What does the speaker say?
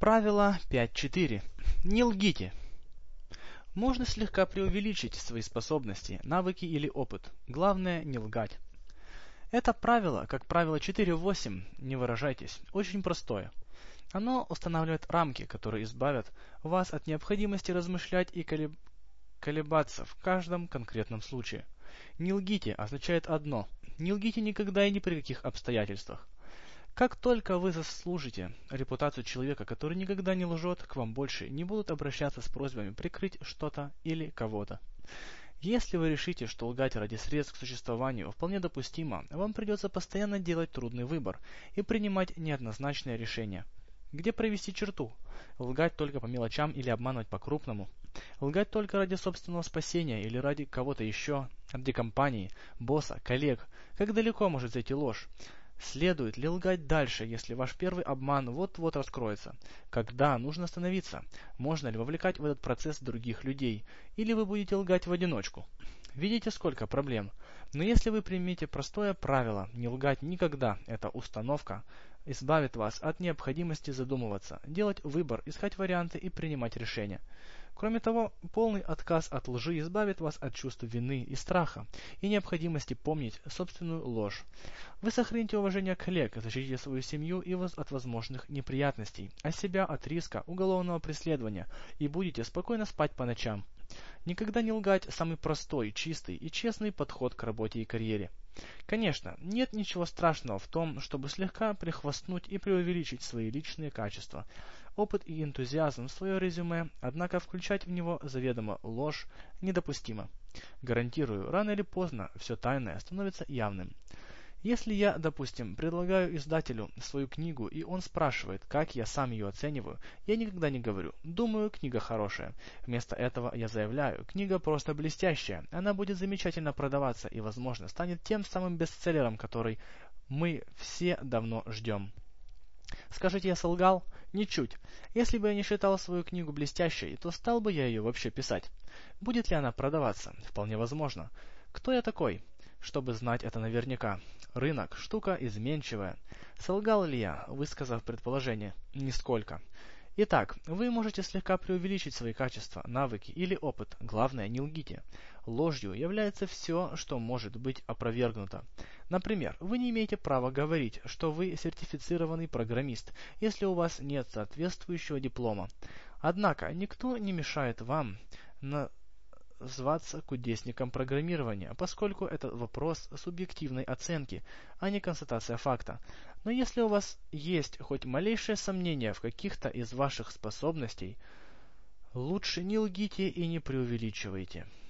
Правило 5.4. Не лгите. Можно слегка преувеличить свои способности, навыки или опыт. Главное не лгать. Это правило, как правило 4.8, не выражайтесь, очень простое. Оно устанавливает рамки, которые избавят вас от необходимости размышлять и колебаться в каждом конкретном случае. Не лгите означает одно. Не лгите никогда и ни при каких обстоятельствах. Как только вы заслужите репутацию человека, который никогда не лжет, к вам больше не будут обращаться с просьбами прикрыть что-то или кого-то. Если вы решите, что лгать ради средств к существованию вполне допустимо, вам придется постоянно делать трудный выбор и принимать неоднозначные решения. Где провести черту? Лгать только по мелочам или обманывать по-крупному? Лгать только ради собственного спасения или ради кого-то еще, ради компании, босса, коллег? Как далеко может зайти ложь? Следует ли лгать дальше, если ваш первый обман вот-вот раскроется? Когда нужно остановиться? Можно ли вовлекать в этот процесс других людей? Или вы будете лгать в одиночку? Видите, сколько проблем? Но если вы примете простое правило не лгать никогда, эта установка избавит вас от необходимости задумываться, делать выбор, искать варианты и принимать решения. Кроме того, полный отказ от лжи избавит вас от чувства вины и страха и необходимости помнить собственную ложь. Вы сохраните уважение коллег, защитите свою семью и вас от возможных неприятностей, а себя от риска уголовного преследования и будете спокойно спать по ночам. Никогда не лгать – самый простой, чистый и честный подход к работе и карьере. Конечно, нет ничего страшного в том, чтобы слегка прихвастнуть и преувеличить свои личные качества, опыт и энтузиазм в свое резюме, однако включать в него заведомо ложь недопустимо. Гарантирую, рано или поздно все тайное становится явным. Если я, допустим, предлагаю издателю свою книгу, и он спрашивает, как я сам ее оцениваю, я никогда не говорю «думаю, книга хорошая». Вместо этого я заявляю «книга просто блестящая, она будет замечательно продаваться и, возможно, станет тем самым бестселлером, который мы все давно ждем». Скажите, я солгал? Ничуть. Если бы я не считал свою книгу блестящей, то стал бы я ее вообще писать. Будет ли она продаваться? Вполне возможно. Кто я такой, чтобы знать это наверняка? Рынок – штука изменчивая. Солгал ли я, высказав предположение? Нисколько. Итак, вы можете слегка преувеличить свои качества, навыки или опыт. Главное, не лгите. Ложью является все, что может быть опровергнуто. Например, вы не имеете права говорить, что вы сертифицированный программист, если у вас нет соответствующего диплома. Однако, никто не мешает вам зваться кудесником программирования, поскольку это вопрос субъективной оценки, а не констатация факта. Но если у вас есть хоть малейшее сомнение в каких-то из ваших способностей, лучше не лгите и не преувеличивайте.